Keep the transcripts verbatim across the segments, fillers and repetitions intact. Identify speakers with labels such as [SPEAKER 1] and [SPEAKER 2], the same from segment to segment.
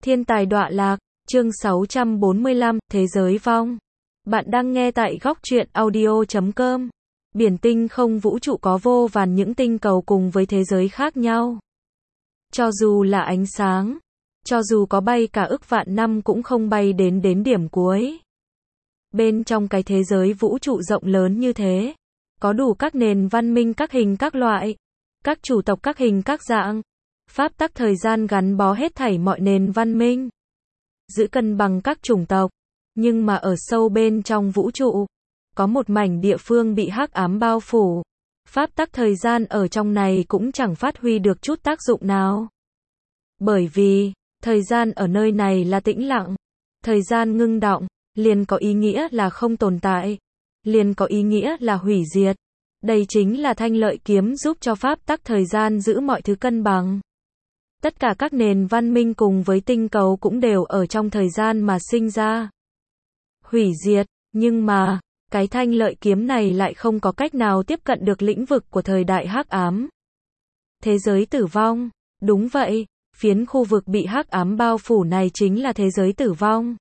[SPEAKER 1] Thiên tài đọa lạc, chương sáu trăm bốn mươi lăm, Thế giới vong. Bạn đang nghe tại góc truyện audio chấm com. Biển tinh không vũ trụ có vô vàn những tinh cầu cùng với thế giới khác nhau. Cho dù là ánh sáng, cho dù có bay cả ức vạn năm cũng không bay đến đến điểm cuối. Bên trong cái thế giới vũ trụ rộng lớn như thế, có đủ các nền văn minh các hình các loại, các chủ tộc các hình các dạng. Pháp tắc thời gian gắn bó hết thảy mọi nền văn minh, giữ cân bằng các chủng tộc. Nhưng mà ở sâu bên trong vũ trụ, có một mảnh địa phương bị hắc ám bao phủ. Pháp tắc thời gian ở trong này cũng chẳng phát huy được chút tác dụng nào. Bởi vì, thời gian ở nơi này là tĩnh lặng. Thời gian ngưng đọng, liền có ý nghĩa là không tồn tại. Liền có ý nghĩa là hủy diệt. Đây chính là thanh lợi kiếm giúp cho pháp tắc thời gian giữ mọi thứ cân bằng. Tất cả các nền văn minh cùng với tinh cầu cũng đều ở trong thời gian mà sinh ra. Hủy diệt, nhưng mà, cái thanh lợi kiếm này lại không có cách nào tiếp cận được lĩnh vực của thời đại hắc ám. Thế giới tử vong, đúng vậy, phiến khu vực bị hắc ám bao phủ này chính là thế giới tử vong.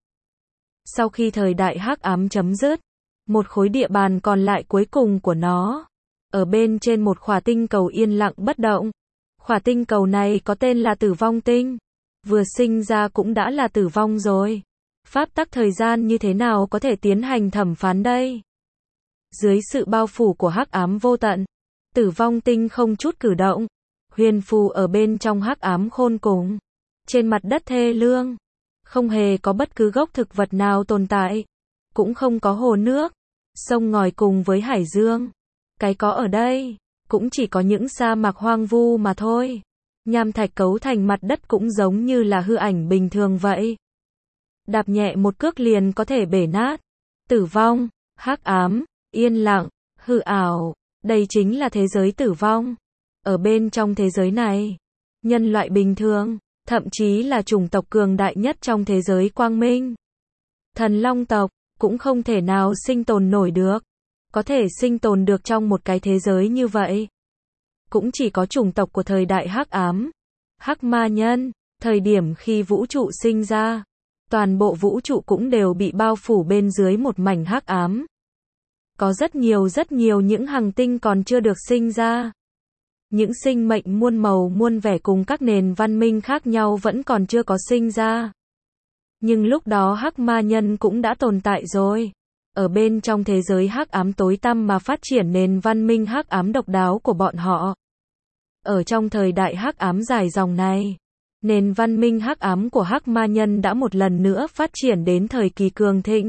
[SPEAKER 1] Sau khi thời đại hắc ám chấm dứt, một khối địa bàn còn lại cuối cùng của nó, ở bên trên một khỏa tinh cầu yên lặng bất động. Khỏa tinh cầu này có tên là tử vong tinh. Vừa sinh ra cũng đã là tử vong rồi. Pháp tắc thời gian như thế nào có thể tiến hành thẩm phán đây? Dưới sự bao phủ của hắc ám vô tận, tử vong tinh không chút cử động, huyền phù ở bên trong hắc ám khôn cùng. Trên mặt đất thê lương, không hề có bất cứ gốc thực vật nào tồn tại, cũng không có hồ nước, sông ngòi cùng với hải dương. Cái có ở đây cũng chỉ có những sa mạc hoang vu mà thôi. Nham thạch cấu thành mặt đất cũng giống như là hư ảnh bình thường vậy. Đạp nhẹ một cước liền có thể bể nát. Tử vong, hắc ám, yên lặng, hư ảo, đây chính là thế giới tử vong. Ở bên trong thế giới này, nhân loại bình thường, thậm chí là chủng tộc cường đại nhất trong thế giới quang minh, thần long tộc, cũng không thể nào sinh tồn nổi được. Có thể sinh tồn được trong một cái thế giới như vậy, cũng chỉ có chủng tộc của thời đại hắc ám, hắc ma nhân. Thời điểm khi vũ trụ sinh ra, toàn bộ vũ trụ cũng đều bị bao phủ bên dưới một mảnh hắc ám. Có rất nhiều rất nhiều những hành tinh còn chưa được sinh ra. Những sinh mệnh muôn màu muôn vẻ cùng các nền văn minh khác nhau vẫn còn chưa có sinh ra. Nhưng lúc đó hắc ma nhân cũng đã tồn tại rồi. Ở bên trong thế giới hắc ám tối tăm mà phát triển nền văn minh hắc ám độc đáo của bọn họ. Ở trong thời đại hắc ám dài dòng này, nền văn minh hắc ám của hắc ma nhân đã một lần nữa phát triển đến thời kỳ cường thịnh.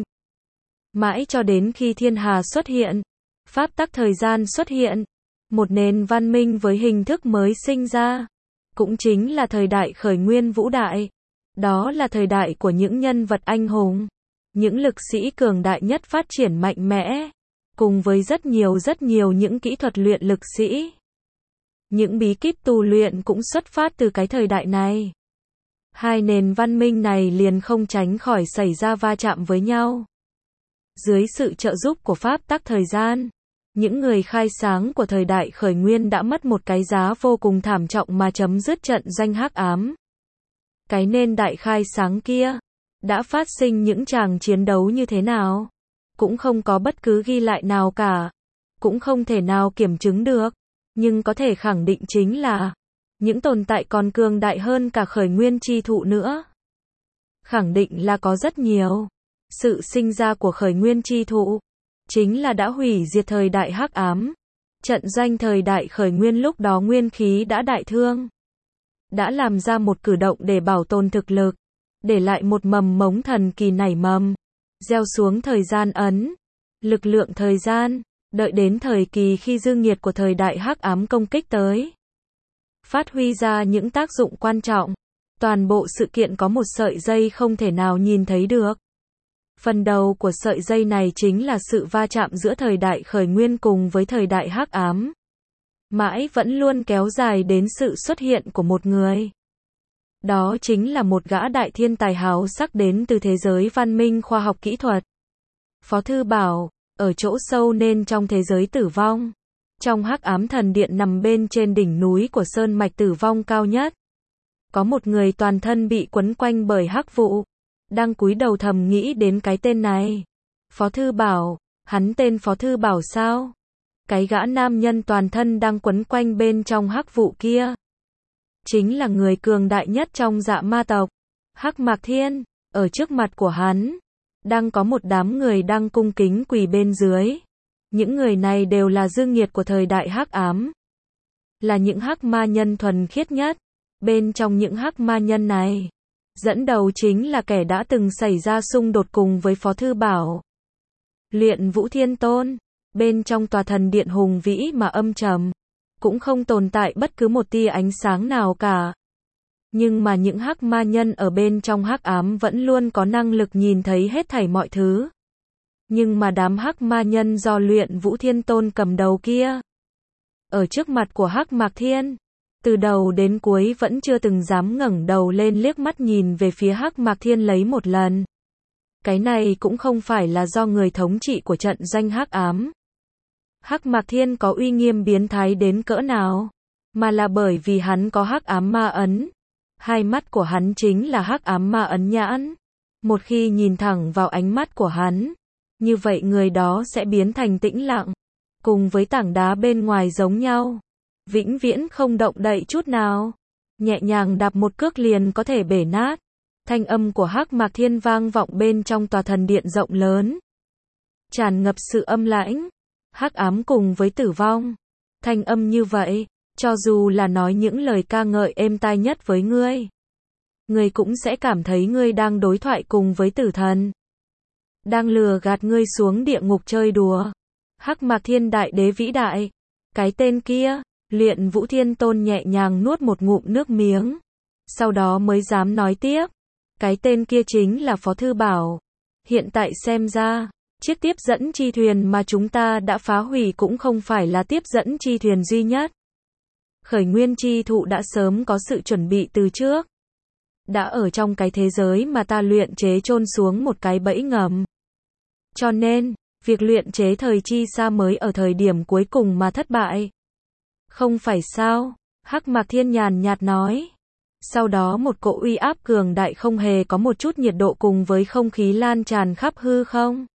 [SPEAKER 1] Mãi cho đến khi thiên hà xuất hiện, pháp tắc thời gian xuất hiện, một nền văn minh với hình thức mới sinh ra. Cũng chính là thời đại khởi nguyên vũ đại. Đó là thời đại của những nhân vật anh hùng, những lực sĩ cường đại nhất phát triển mạnh mẽ, cùng với rất nhiều rất nhiều những kỹ thuật luyện lực sĩ. Những bí kíp tu luyện cũng xuất phát từ cái thời đại này. Hai nền văn minh này liền không tránh khỏi xảy ra va chạm với nhau. Dưới sự trợ giúp của pháp tắc thời gian, những người khai sáng của thời đại khởi nguyên đã mất một cái giá vô cùng thảm trọng mà chấm dứt trận doanh hắc ám. Cái nên đại khai sáng kia đã phát sinh những tràng chiến đấu như thế nào, cũng không có bất cứ ghi lại nào cả, cũng không thể nào kiểm chứng được, nhưng có thể khẳng định chính là những tồn tại còn cường đại hơn cả khởi nguyên chi thụ nữa. Khẳng định là có rất nhiều. Sự sinh ra của khởi nguyên chi thụ chính là đã hủy diệt thời đại hắc ám. Trận doanh thời đại khởi nguyên lúc đó nguyên khí đã đại thương, đã làm ra một cử động để bảo tồn thực lực, để lại một mầm mống thần kỳ nảy mầm, gieo xuống thời gian ấn, lực lượng thời gian, đợi đến thời kỳ khi dư nghiệt của thời đại hắc ám công kích tới, phát huy ra những tác dụng quan trọng. Toàn bộ sự kiện có một sợi dây không thể nào nhìn thấy được. Phần đầu của sợi dây này chính là sự va chạm giữa thời đại khởi nguyên cùng với thời đại hắc ám. Mãi vẫn luôn kéo dài đến sự xuất hiện của một người. Đó chính là một gã đại thiên tài háo sắc đến từ thế giới văn minh khoa học kỹ thuật. Phó Thư Bảo, ở chỗ sâu nên trong thế giới tử vong, trong hắc ám thần điện nằm bên trên đỉnh núi của sơn mạch tử vong cao nhất, Có một người toàn thân bị quấn quanh bởi hắc vụ, đang cúi đầu thầm nghĩ đến cái tên này. Phó Thư Bảo, hắn tên Phó Thư Bảo sao? Cái gã nam nhân toàn thân đang quấn quanh bên trong hắc vụ kia, chính là người cường đại nhất trong Dạ Ma tộc, Hắc Mạc Thiên. Ở trước mặt của hắn, đang có một đám người đang cung kính quỳ bên dưới. Những người này đều là dương nghiệt của thời đại hắc ám, là những hắc ma nhân thuần khiết nhất. Bên trong những hắc ma nhân này, dẫn đầu chính là kẻ đã từng xảy ra xung đột cùng với Phó Thư Bảo, Luyện Vũ Thiên Tôn. Bên trong tòa thần điện hùng vĩ mà âm trầm, cũng không tồn tại bất cứ một tia ánh sáng nào cả. Nhưng mà những hắc ma nhân ở bên trong hắc ám vẫn luôn có năng lực nhìn thấy hết thảy mọi thứ. Nhưng mà đám hắc ma nhân do Luyện Vũ Thiên Tôn cầm đầu kia, ở trước mặt của Hắc Mạc Thiên, từ đầu đến cuối vẫn chưa từng dám ngẩng đầu lên liếc mắt nhìn về phía Hắc Mạc Thiên lấy một lần. Cái này cũng không phải là do người thống trị của trận doanh hắc ám, Hắc Mạc Thiên có uy nghiêm biến thái đến cỡ nào, mà là bởi vì hắn có hắc ám ma ấn. Hai mắt của hắn chính là hắc ám ma ấn nhãn. Một khi nhìn thẳng vào ánh mắt của hắn, như vậy người đó sẽ biến thành tĩnh lặng, cùng với tảng đá bên ngoài giống nhau, vĩnh viễn không động đậy chút nào. Nhẹ nhàng đạp một cước liền có thể bể nát. Thanh âm của Hắc Mạc Thiên vang vọng bên trong tòa thần điện rộng lớn, tràn ngập sự âm lãnh, hắc ám cùng với tử vong. Thanh âm như vậy, cho dù là nói những lời ca ngợi êm tai nhất với ngươi, ngươi cũng sẽ cảm thấy ngươi đang đối thoại cùng với tử thần, đang lừa gạt ngươi xuống địa ngục chơi đùa. Hắc Mạc Thiên đại đế vĩ đại, cái tên kia. Luyện Vũ Thiên Tôn nhẹ nhàng nuốt một ngụm nước miếng, sau đó mới dám nói tiếp. Cái tên kia chính là Phó Thư Bảo. Hiện tại xem ra, chiếc tiếp dẫn chi thuyền mà chúng ta đã phá hủy cũng không phải là tiếp dẫn chi thuyền duy nhất. Khởi nguyên chi thụ đã sớm có sự chuẩn bị từ trước, đã ở trong cái thế giới mà ta luyện chế chôn xuống một cái bẫy ngầm. Cho nên, việc luyện chế thời chi xa mới ở thời điểm cuối cùng mà thất bại. Không phải sao? Hắc Mạc Thiên nhàn nhạt nói. Sau đó một cỗ uy áp cường đại không hề có một chút nhiệt độ cùng với không khí lan tràn khắp hư không,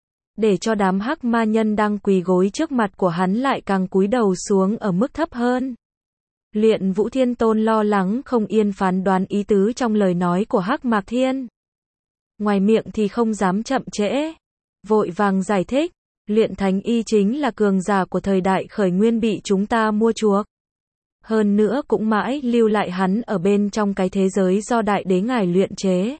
[SPEAKER 1] để cho đám hắc ma nhân đang quỳ gối trước mặt của hắn lại càng cúi đầu xuống ở mức thấp hơn. Luyện Vũ Thiên Tôn lo lắng không yên phán đoán ý tứ trong lời nói của Hắc Mạc Thiên. Ngoài miệng thì không dám chậm trễ, vội vàng giải thích. Luyện Thánh Y chính là cường giả của thời đại khởi nguyên bị chúng ta mua chuộc. Hơn nữa cũng mãi lưu lại hắn ở bên trong cái thế giới do đại đế ngài luyện chế.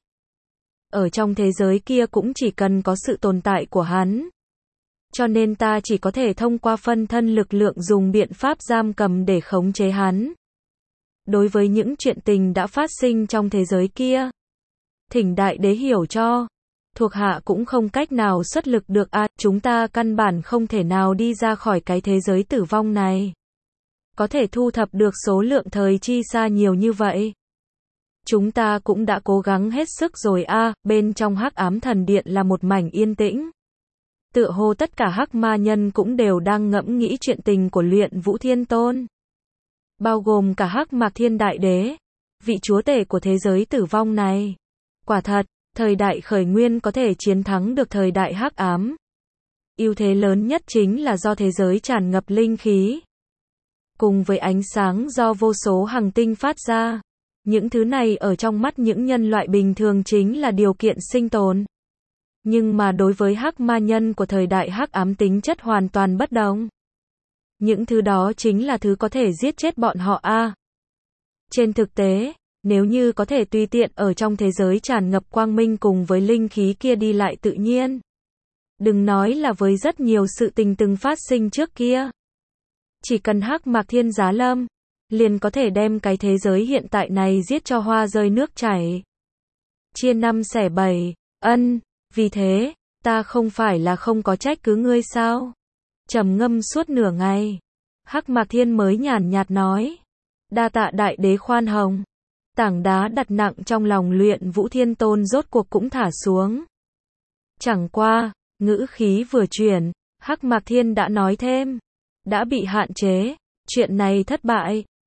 [SPEAKER 1] Ở trong thế giới kia cũng chỉ cần có sự tồn tại của hắn. Cho nên ta chỉ có thể thông qua phân thân lực lượng dùng biện pháp giam cầm để khống chế hắn. Đối với những chuyện tình đã phát sinh trong thế giới kia, thỉnh đại đế hiểu cho. Thuộc hạ cũng không cách nào xuất lực được à, chúng ta căn bản không thể nào đi ra khỏi cái thế giới tử vong này. Có thể thu thập được số lượng thời chi xa nhiều như vậy. Chúng ta cũng đã cố gắng hết sức rồi a. À, bên trong hắc ám thần điện là một mảnh yên tĩnh. Tựa hồ tất cả hắc ma nhân cũng đều đang ngẫm nghĩ chuyện tình của Luyện Vũ Thiên Tôn. Bao gồm cả Hắc Mạc Thiên Đại Đế, vị chúa tể của thế giới tử vong này. Quả thật, thời đại khởi nguyên có thể chiến thắng được thời đại hắc ám. Ưu thế lớn nhất chính là do thế giới tràn ngập linh khí, cùng với ánh sáng do vô số hành tinh phát ra. Những thứ này ở trong mắt những nhân loại bình thường chính là điều kiện sinh tồn. Nhưng mà đối với hắc ma nhân của thời đại hắc ám tính chất hoàn toàn bất đồng. Những thứ đó chính là thứ có thể giết chết bọn họ a. À, trên thực tế, nếu như có thể tùy tiện ở trong thế giới tràn ngập quang minh cùng với linh khí kia đi lại tự nhiên. Đừng nói là với rất nhiều sự tình từng phát sinh trước kia. Chỉ cần Hắc Mạc Thiên giá lâm, liền có thể đem cái thế giới hiện tại này giết cho hoa rơi nước chảy. Chia năm xẻ bảy, ân, vì thế, ta không phải là không có trách cứ ngươi sao? Trầm ngâm suốt nửa ngày, Hắc Mạc Thiên mới nhàn nhạt nói. Đa tạ đại đế khoan hồng. Tảng đá đặt nặng trong lòng Luyện Vũ Thiên Tôn rốt cuộc cũng thả xuống. Chẳng qua, ngữ khí vừa chuyển, Hắc Mạc Thiên đã nói thêm. Đã bị hạn chế, chuyện này thất bại,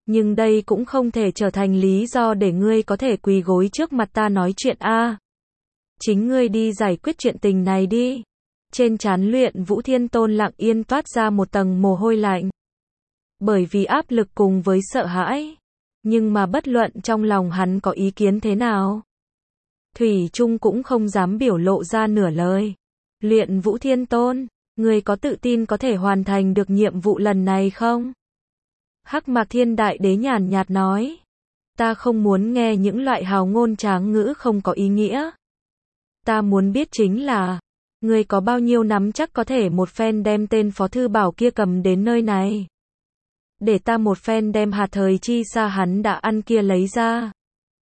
[SPEAKER 1] Nhưng đây cũng không thể trở thành lý do để ngươi có thể quỳ gối trước mặt ta nói chuyện a. Chính ngươi đi giải quyết chuyện tình này đi. Trên trán Luyện Vũ Thiên Tôn lặng yên toát ra một tầng mồ hôi lạnh. Bởi vì áp lực cùng với sợ hãi. Nhưng mà bất luận trong lòng hắn có ý kiến thế nào, thủy chung cũng không dám biểu lộ ra nửa lời. Luyện Vũ Thiên Tôn, ngươi có tự tin có thể hoàn thành được nhiệm vụ lần này không? Hắc Mạc Thiên Đại Đế nhàn nhạt nói. Ta không muốn nghe những loại hào ngôn tráng ngữ không có ý nghĩa. Ta muốn biết chính là, ngươi có bao nhiêu nắm chắc có thể một phen đem tên Phó Thư Bảo kia cầm đến nơi này. Để ta một phen đem hạt thời chi xa hắn đã ăn kia lấy ra.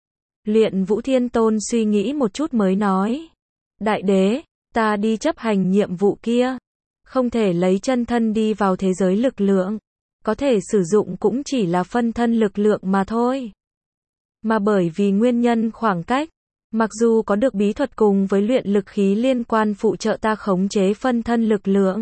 [SPEAKER 1] Luyện Vũ Thiên Tôn suy nghĩ một chút mới nói. Đại đế, ta đi chấp hành nhiệm vụ kia. Không thể lấy chân thân đi vào thế giới lực lượng. Có thể sử dụng cũng chỉ là phân thân lực lượng mà thôi. Mà bởi vì nguyên nhân khoảng cách, mặc dù có được bí thuật cùng với luyện lực khí liên quan phụ trợ ta khống chế phân thân lực lượng.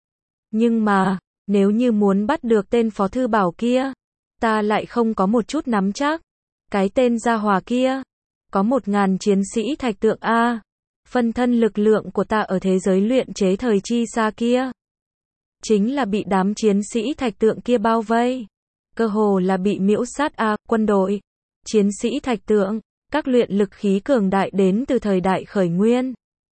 [SPEAKER 1] Nhưng mà, nếu như muốn bắt được tên Phó Thư Bảo kia, ta lại không có một chút nắm chắc. Cái tên gia hòa kia, có một ngàn chiến sĩ thạch tượng A. Phân thân lực lượng của ta ở thế giới luyện chế thời chi xa kia. Chính là bị đám chiến sĩ thạch tượng kia bao vây. Cơ hồ là bị miễu sát A. Quân đội, chiến sĩ thạch tượng, các luyện lực khí cường đại đến từ thời đại khởi nguyên.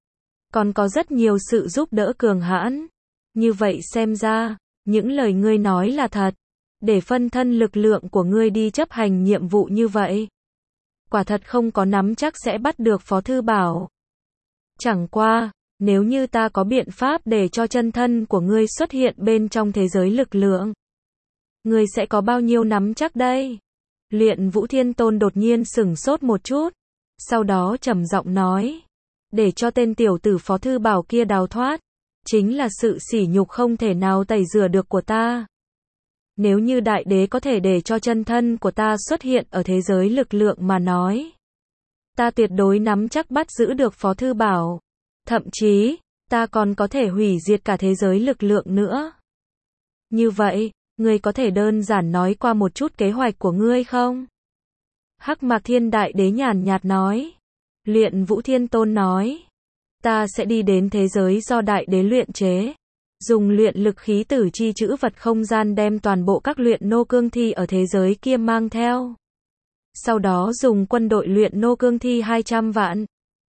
[SPEAKER 1] Còn có rất nhiều sự giúp đỡ cường hãn. Như vậy xem ra, những lời ngươi nói là thật. Để phân thân lực lượng của ngươi đi chấp hành nhiệm vụ như vậy. Quả thật không có nắm chắc sẽ bắt được Phó Thư Bảo. Chẳng qua, nếu như ta có biện pháp để cho chân thân của ngươi xuất hiện bên trong thế giới lực lượng, ngươi sẽ có bao nhiêu nắm chắc đây? Luyện Vũ Thiên Tôn đột nhiên sửng sốt một chút, sau đó trầm giọng nói, để cho tên tiểu tử Phó Thư Bảo kia đào thoát, chính là sự sỉ nhục không thể nào tẩy rửa được của ta. Nếu như đại đế có thể để cho chân thân của ta xuất hiện ở thế giới lực lượng mà nói, ta tuyệt đối nắm chắc bắt giữ được Phó Thư Bảo. Thậm chí, ta còn có thể hủy diệt cả thế giới lực lượng nữa. Như vậy, ngươi có thể đơn giản nói qua một chút kế hoạch của ngươi không? Hắc Mạc Thiên Đại Đế nhàn nhạt nói. Luyện Vũ Thiên Tôn nói, ta sẽ đi đến thế giới do đại đế luyện chế. Dùng luyện lực khí tử chi chữ vật không gian đem toàn bộ các luyện nô cương thi ở thế giới kia mang theo. Sau đó dùng quân đội luyện nô cương thi hai trăm vạn.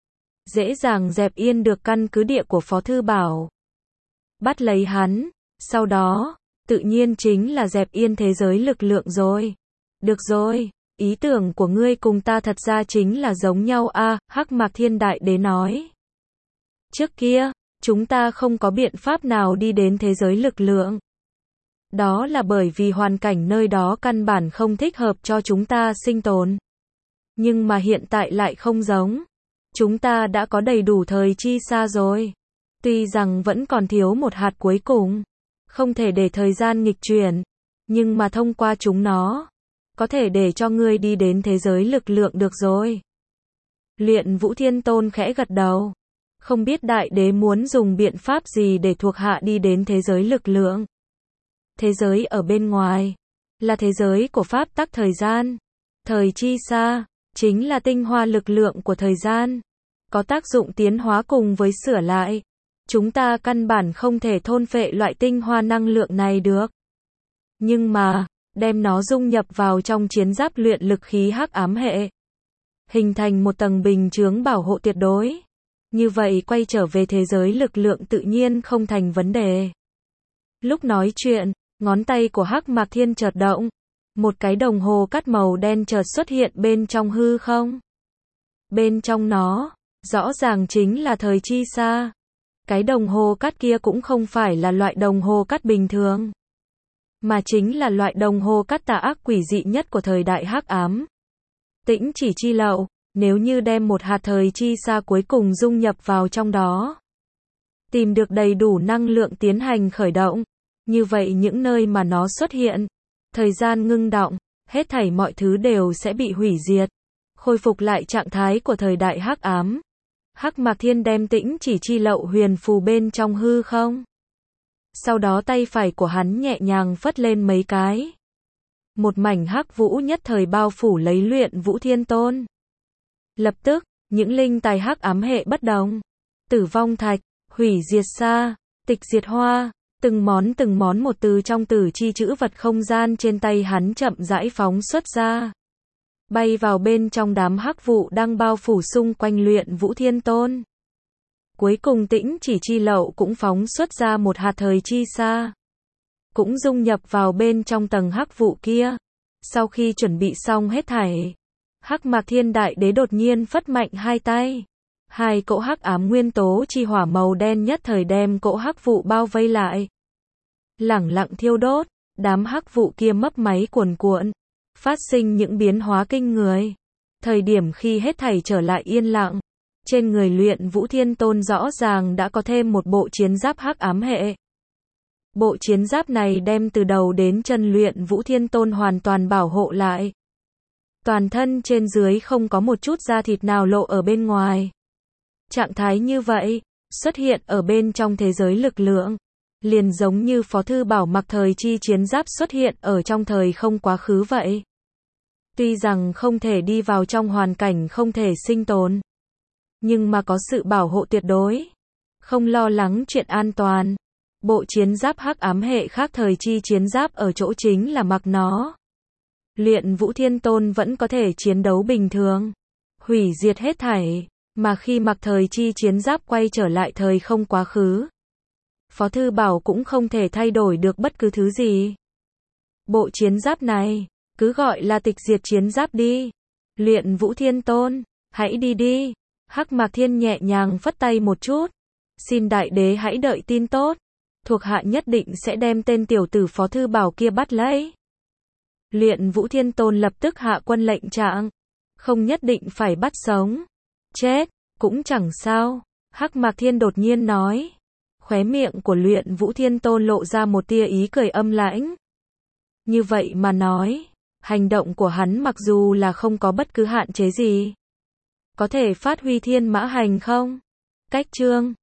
[SPEAKER 1] Dễ dàng dẹp yên được căn cứ địa của Phó Thư Bảo. Bắt lấy hắn, sau đó, tự nhiên chính là dẹp yên thế giới lực lượng rồi. Được rồi, ý tưởng của ngươi cùng ta thật ra chính là giống nhau a. Hắc Mạc Thiên Đại Đế nói. Trước kia, chúng ta không có biện pháp nào đi đến thế giới lực lượng. Đó là bởi vì hoàn cảnh nơi đó căn bản không thích hợp cho chúng ta sinh tồn. Nhưng mà hiện tại lại không giống. Chúng ta đã có đầy đủ thời chi xa rồi. Tuy rằng vẫn còn thiếu một hạt cuối cùng. Không thể để thời gian nghịch chuyển. Nhưng mà thông qua chúng nó, có thể để cho ngươi đi đến thế giới lực lượng được rồi. Luyện Vũ Thiên Tôn khẽ gật đầu. Không biết đại đế muốn dùng biện pháp gì để thuộc hạ đi đến thế giới lực lượng. Thế giới ở bên ngoài, là thế giới của pháp tắc thời gian. Thời chi xa, chính là tinh hoa lực lượng của thời gian. Có tác dụng tiến hóa cùng với sửa lại. Chúng ta căn bản không thể thôn phệ loại tinh hoa năng lượng này được. Nhưng mà, đem nó dung nhập vào trong chiến giáp luyện lực khí hắc ám hệ. Hình thành một tầng bình chướng bảo hộ tuyệt đối. Như vậy quay trở về thế giới lực lượng tự nhiên không thành vấn đề. Lúc nói chuyện, ngón tay của Hắc Mạc Thiên chợt động. Một cái đồng hồ cắt màu đen chợt xuất hiện bên trong hư không. Bên trong nó, rõ ràng chính là thời chi xa. Cái đồng hồ cắt kia cũng không phải là loại đồng hồ cắt bình thường, mà chính là loại đồng hồ cắt tà ác quỷ dị nhất của thời đại hắc ám. Tĩnh chỉ chi lậu, nếu như đem một hạt thời chi xa cuối cùng dung nhập vào trong đó, tìm được đầy đủ năng lượng tiến hành khởi động, như vậy những nơi mà nó xuất hiện, thời gian ngưng đọng, hết thảy mọi thứ đều sẽ bị hủy diệt, khôi phục lại trạng thái của thời đại hắc ám. Hắc Mạc Thiên đem tĩnh chỉ chi lậu huyền phù bên trong hư không. Sau đó tay phải của hắn nhẹ nhàng phất lên mấy cái. Một mảnh hắc vũ nhất thời bao phủ lấy Luyện Vũ Thiên Tôn. Lập tức, những linh tài hắc ám hệ bất đồng, Tử Vong Thạch, Hủy Diệt Sa, Tịch Diệt Hoa, từng món từng món một từ trong tử chi chữ vật không gian trên tay hắn chậm rãi phóng xuất ra, bay vào bên trong đám hắc vụ đang bao phủ xung quanh Luyện Vũ Thiên Tôn. Cuối cùng Tĩnh Chỉ Chi Lậu cũng phóng xuất ra một hạt thời chi sa, cũng dung nhập vào bên trong tầng hắc vụ kia. Sau khi chuẩn bị xong hết thảy, Hắc Mạc Thiên Đại Đế đột nhiên phất mạnh hai tay. Hai cỗ hắc ám nguyên tố chi hỏa màu đen nhất thời đem cỗ hắc vụ bao vây lại. Lẳng lặng thiêu đốt, đám hắc vụ kia mấp máy cuồn cuộn, phát sinh những biến hóa kinh người. Thời điểm khi hết thảy trở lại yên lặng, trên người Luyện Vũ Thiên Tôn rõ ràng đã có thêm một bộ chiến giáp hắc ám hệ. Bộ chiến giáp này đem từ đầu đến chân Luyện Vũ Thiên Tôn hoàn toàn bảo hộ lại. Toàn thân trên dưới không có một chút da thịt nào lộ ở bên ngoài. Trạng thái như vậy, xuất hiện ở bên trong thế giới lực lượng, liền giống như Phó Thư Bảo mặc thời chi chiến giáp xuất hiện ở trong thời không quá khứ vậy. Tuy rằng không thể đi vào trong hoàn cảnh không thể sinh tồn, nhưng mà có sự bảo hộ tuyệt đối, không lo lắng chuyện an toàn. Bộ chiến giáp hắc ám hệ khác thời chi chiến giáp ở chỗ chính là mặc nó, Luyện Vũ Thiên Tôn vẫn có thể chiến đấu bình thường, hủy diệt hết thảy, mà khi mặc thời chi chiến giáp quay trở lại thời không quá khứ, Phó Thư Bảo cũng không thể thay đổi được bất cứ thứ gì. Bộ chiến giáp này, cứ gọi là tịch diệt chiến giáp đi. Luyện Vũ Thiên Tôn, hãy đi đi. Hắc Mạc Thiên nhẹ nhàng phất tay một chút. Xin Đại Đế hãy đợi tin tốt. Thuộc hạ nhất định sẽ đem tên tiểu tử Phó Thư Bảo kia bắt lấy. Luyện Vũ Thiên Tôn lập tức hạ quân lệnh trạng. Không nhất định phải bắt sống. Chết, cũng chẳng sao. Hắc Mạc Thiên đột nhiên nói. Khóe miệng của Luyện Vũ Thiên Tôn lộ ra một tia ý cười âm lãnh. Như vậy mà nói, hành động của hắn mặc dù là không có bất cứ hạn chế gì, có thể phát huy thiên mã hành không? Cách chương